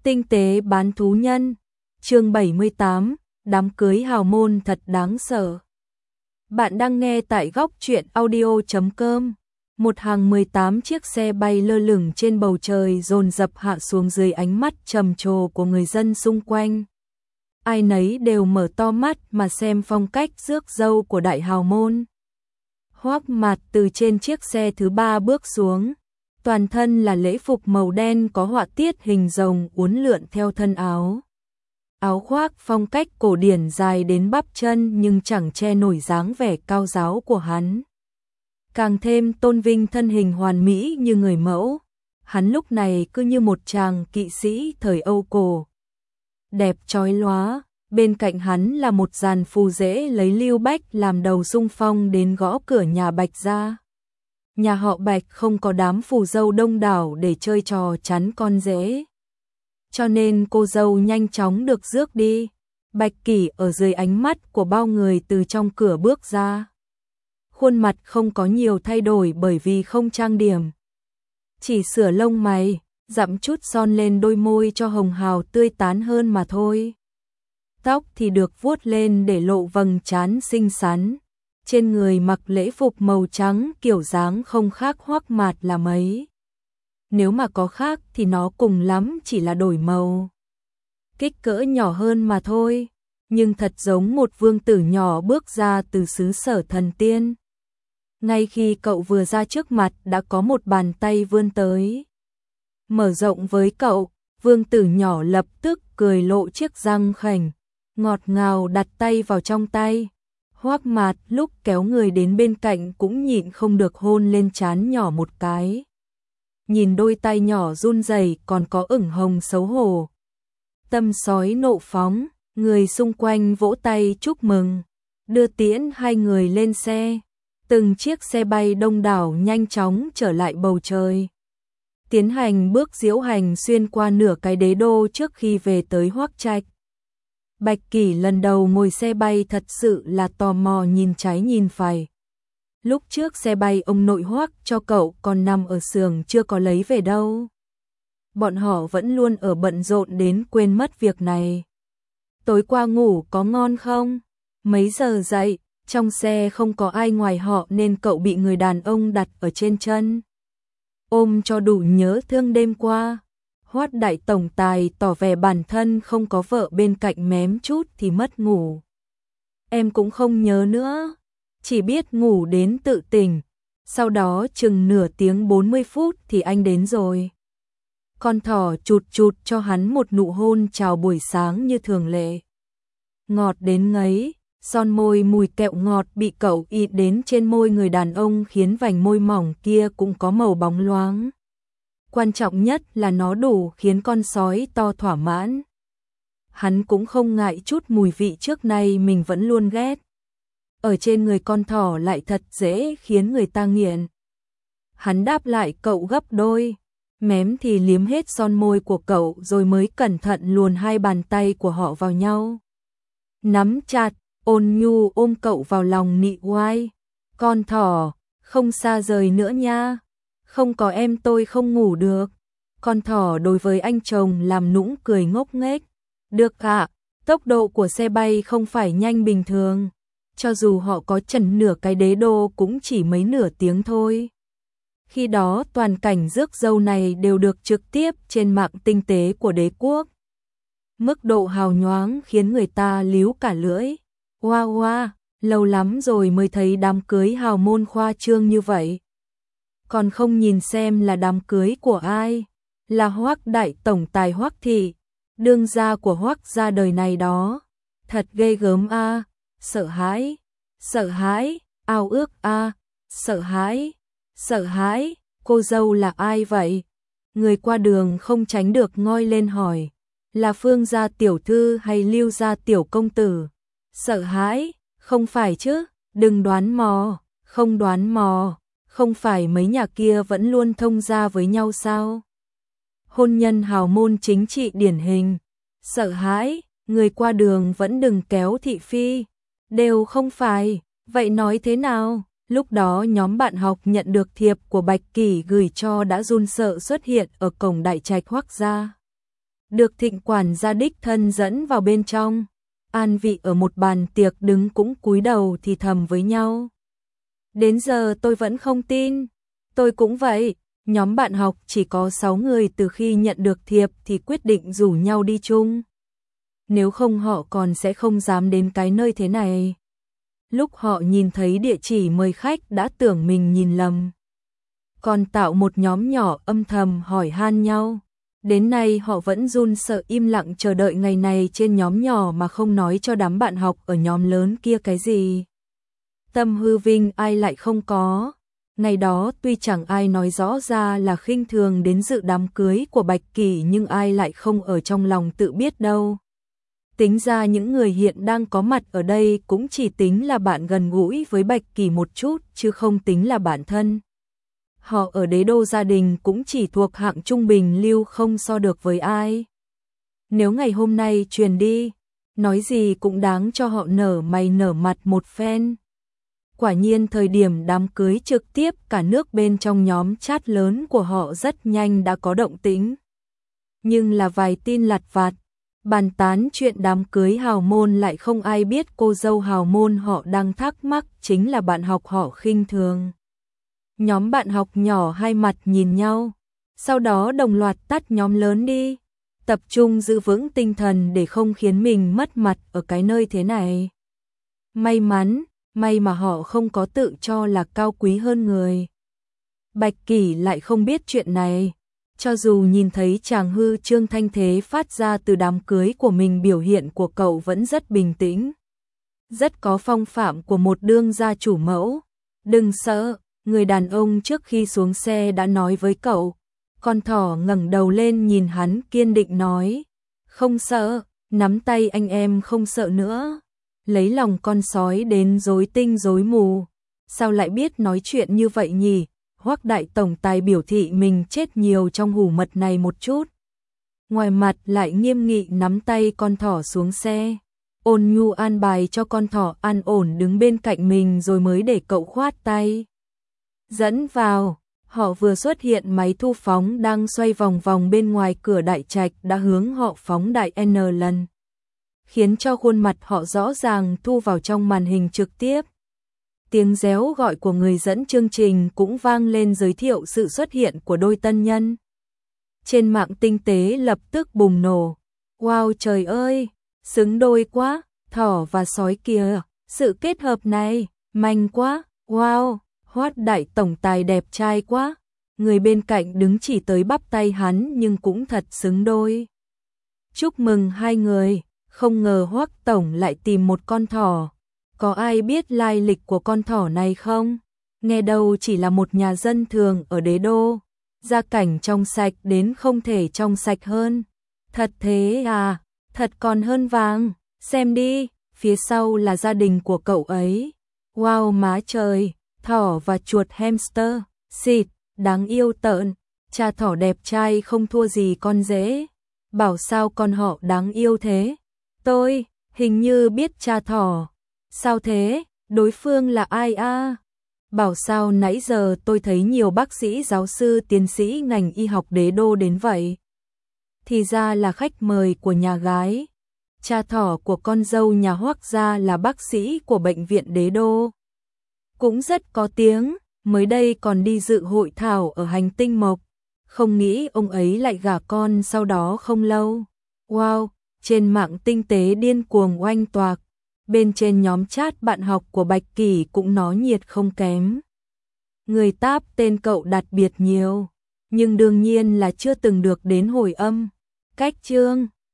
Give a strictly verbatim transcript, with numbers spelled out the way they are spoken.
Tinh tế bán thú nhân, chương bảy mươi tám, đám cưới hào môn thật đáng sợ. Bạn đang nghe tại góc truyện audio chấm com. Một hàng mười tám chiếc xe bay lơ lửng trên bầu trời dồn dập hạ xuống dưới ánh mắt trầm trồ của người dân xung quanh. Ai nấy đều mở to mắt mà xem phong cách rước dâu của đại hào môn. Hoắc Mạt từ trên chiếc xe thứ ba bước xuống. Toàn thân là lễ phục màu đen có họa tiết hình rồng uốn lượn theo thân áo. Áo khoác phong cách cổ điển dài đến bắp chân nhưng chẳng che nổi dáng vẻ cao ráo của hắn. Càng thêm tôn vinh thân hình hoàn mỹ như người mẫu. Hắn lúc này cứ như một chàng kỵ sĩ thời Âu cổ. Đẹp chói lóa, bên cạnh hắn là một dàn phù rễ lấy Lưu Bách làm đầu xung phong đến gõ cửa nhà Bạch gia. Nhà họ Bạch không có đám phù dâu đông đảo để chơi trò chắn con rể. Cho nên cô dâu nhanh chóng được rước đi. Bạch Kỷ ở dưới ánh mắt của bao người từ trong cửa bước ra. Khuôn mặt không có nhiều thay đổi bởi vì không trang điểm. Chỉ sửa lông mày, dặm chút son lên đôi môi cho hồng hào tươi tán hơn mà thôi. Tóc thì được vuốt lên để lộ vầng trán xinh xắn. Trên người mặc lễ phục màu trắng kiểu dáng không khác Hoắc Mạt là mấy. Nếu mà có khác thì nó cùng lắm chỉ là đổi màu. Kích cỡ nhỏ hơn mà thôi, nhưng thật giống một vương tử nhỏ bước ra từ xứ sở thần tiên. Ngay khi cậu vừa ra trước mặt đã có một bàn tay vươn tới. Mở rộng với cậu, vương tử nhỏ lập tức cười lộ chiếc răng khểnh, ngọt ngào đặt tay vào trong tay. Hoắc Mạt lúc kéo người đến bên cạnh cũng nhịn không được hôn lên trán nhỏ một cái. Nhìn đôi tay nhỏ run rẩy còn có ửng hồng xấu hổ. Tâm sói nộ phóng, người xung quanh vỗ tay chúc mừng, đưa tiễn hai người lên xe. Từng chiếc xe bay đông đảo nhanh chóng trở lại bầu trời. Tiến hành bước diễu hành xuyên qua nửa cái đế đô trước khi về tới Hoắc Trạch. Bạch Kỷ lần đầu ngồi xe bay thật sự là tò mò nhìn trái nhìn phải. Lúc trước xe bay ông nội Hoắc cho cậu còn nằm ở xưởng chưa có lấy về đâu. Bọn họ vẫn luôn ở bận rộn đến quên mất việc này. Tối qua ngủ có ngon không? Mấy giờ dậy? Trong xe không có ai ngoài họ nên cậu bị người đàn ông đặt ở trên chân. Ôm cho đủ nhớ thương đêm qua. Hoắc đại tổng tài tỏ vẻ bản thân không có vợ bên cạnh mém chút thì mất ngủ. Em cũng không nhớ nữa, chỉ biết ngủ đến tự tỉnh. Sau đó chừng nửa tiếng bốn mươi phút thì anh đến rồi. Con thỏ chụt chụt cho hắn một nụ hôn chào buổi sáng như thường lệ. Ngọt đến ngấy, son môi mùi kẹo ngọt bị cậu ịt đến trên môi người đàn ông khiến vành môi mỏng kia cũng có màu bóng loáng. Quan trọng nhất là nó đủ khiến con sói to thỏa mãn. Hắn cũng không ngại chút mùi vị trước nay mình vẫn luôn ghét. Ở trên người con thỏ lại thật dễ khiến người ta nghiện. Hắn đáp lại cậu gấp đôi, mém thì liếm hết son môi của cậu rồi mới cẩn thận luồn hai bàn tay của họ vào nhau. Nắm chặt, ôn nhu ôm cậu vào lòng nị oai. Con thỏ, không xa rời nữa nha. Không có em tôi không ngủ được. Con thỏ đối với anh chồng làm nũng cười ngốc nghếch. Được ạ, tốc độ của xe bay không phải nhanh bình thường. Cho dù họ có trần nửa cái đế đô cũng chỉ mấy nửa tiếng thôi. Khi đó toàn cảnh rước dâu này đều được trực tiếp trên mạng tinh tế của đế quốc. Mức độ hào nhoáng khiến người ta líu cả lưỡi. Wow wow, lâu lắm rồi mới thấy đám cưới hào môn khoa trương như vậy. Còn không nhìn xem là đám cưới của ai, là Hoắc đại tổng tài Hoắc thị, đương gia của Hoắc gia đời này đó. Thật ghê gớm a, à. Sợ hãi, sợ hãi, ao ước a, à. Sợ hãi, sợ hãi, cô dâu là ai vậy? Người qua đường không tránh được ngoi lên hỏi, là Phương gia tiểu thư hay Lưu gia tiểu công tử? Sợ hãi, không phải chứ, đừng đoán mò, không đoán mò. Không phải mấy nhà kia vẫn luôn thông gia với nhau sao? Hôn nhân hào môn chính trị điển hình. Sợ hãi, người qua đường vẫn đừng kéo thị phi. Đều không phải, vậy nói thế nào? Lúc đó nhóm bạn học nhận được thiệp của Bạch Kỷ gửi cho đã run sợ xuất hiện ở cổng đại trạch Hoắc gia. được Thịnh quản gia đích thân dẫn vào bên trong. An vị ở một bàn tiệc đứng cũng cúi đầu thì thầm với nhau. Đến giờ tôi vẫn không tin. Tôi cũng vậy. Nhóm bạn học chỉ có sáu người, từ khi nhận được thiệp thì quyết định rủ nhau đi chung. Nếu không họ còn sẽ không dám đến cái nơi thế này. Lúc họ nhìn thấy địa chỉ mời khách đã tưởng mình nhìn lầm. Còn tạo một nhóm nhỏ âm thầm hỏi han nhau. Đến nay họ vẫn run sợ im lặng chờ đợi ngày này trên nhóm nhỏ mà không nói cho đám bạn học ở nhóm lớn kia cái gì. Tâm hư vinh ai lại không có. Ngày đó tuy chẳng ai nói rõ ra là khinh thường đến dự đám cưới của Bạch Kỳ, nhưng ai lại không ở trong lòng tự biết đâu. Tính ra những người hiện đang có mặt ở đây cũng chỉ tính là bạn gần gũi với Bạch Kỳ một chút, chứ không tính là bạn thân. Họ ở đế đô gia đình cũng chỉ thuộc hạng trung bình lưu, không so được với ai. Nếu ngày hôm nay truyền đi, nói gì cũng đáng cho họ nở mày nở mặt một phen. Quả nhiên thời điểm đám cưới trực tiếp, cả nước bên trong nhóm chat lớn của họ rất nhanh đã có động tĩnh. Nhưng là vài tin lặt vặt, bàn tán chuyện đám cưới hào môn, lại không ai biết cô dâu hào môn họ đang thắc mắc chính là bạn học họ khinh thường. Nhóm bạn học nhỏ hai mặt nhìn nhau, sau đó đồng loạt tắt nhóm lớn đi, tập trung giữ vững tinh thần để không khiến mình mất mặt ở cái nơi thế này. May mắn, may mà họ không có tự cho là cao quý hơn người. Bạch Kỳ lại không biết chuyện này, cho dù nhìn thấy chàng hư trương thanh thế phát ra từ đám cưới của mình, biểu hiện của cậu vẫn rất bình tĩnh, rất có phong phạm của một đương gia chủ mẫu. Đừng sợ. Người đàn ông trước khi xuống xe đã nói với cậu. Con thỏ ngẩng đầu lên nhìn hắn kiên định nói. Không sợ, nắm tay anh em không sợ nữa. Lấy lòng con sói đến rối tinh rối mù. Sao lại biết nói chuyện như vậy nhỉ? Hoắc đại tổng tài biểu thị mình chết nhiều trong hủ mật này một chút. Ngoài mặt lại nghiêm nghị nắm tay con thỏ xuống xe. Ôn nhu an bài cho con thỏ an ổn đứng bên cạnh mình rồi mới để cậu khoát tay. Dẫn vào, họ vừa xuất hiện, máy thu phóng đang xoay vòng vòng bên ngoài cửa đại trạch đã hướng họ phóng đại N lần, khiến cho khuôn mặt họ rõ ràng thu vào trong màn hình trực tiếp. Tiếng réo gọi của người dẫn chương trình cũng vang lên giới thiệu sự xuất hiện của đôi tân nhân. Trên mạng tinh tế lập tức bùng nổ. Wow, trời ơi, xứng đôi quá, thỏ và sói kìa, sự kết hợp này, manh quá, wow. Hoắc đại tổng tài đẹp trai quá. Người bên cạnh đứng chỉ tới bắp tay hắn nhưng cũng thật xứng đôi. Chúc mừng hai người. Không ngờ Hoắc tổng lại tìm một con thỏ. Có ai biết lai lịch của con thỏ này không? Nghe đâu chỉ là một nhà dân thường ở đế đô. Gia cảnh trong sạch đến không thể trong sạch hơn. Thật thế à? Thật còn hơn vàng. Xem đi, phía sau là gia đình của cậu ấy. Wow, má trời. Thỏ và chuột hamster, xịt, đáng yêu tợn. Cha thỏ đẹp trai không thua gì con dế. Bảo sao con họ đáng yêu thế? Tôi, hình như biết cha thỏ. Sao thế? Đối phương là ai a? À? Bảo sao nãy giờ tôi thấy nhiều bác sĩ, giáo sư, tiến sĩ ngành y học đế đô đến vậy. Thì ra là khách mời của nhà gái. Cha thỏ của con dâu nhà Hoắc gia là bác sĩ của bệnh viện đế đô. Cũng rất có tiếng, mới đây còn đi dự hội thảo ở hành tinh mộc. Không nghĩ ông ấy lại gả con sau đó không lâu. Wow, trên mạng tinh tế điên cuồng oanh toạc. Bên trên nhóm chat bạn học của Bạch Kỳ cũng nó nhiệt không kém. Người táp tên cậu đặc biệt nhiều, nhưng đương nhiên là chưa từng được đến hồi âm. Cách chương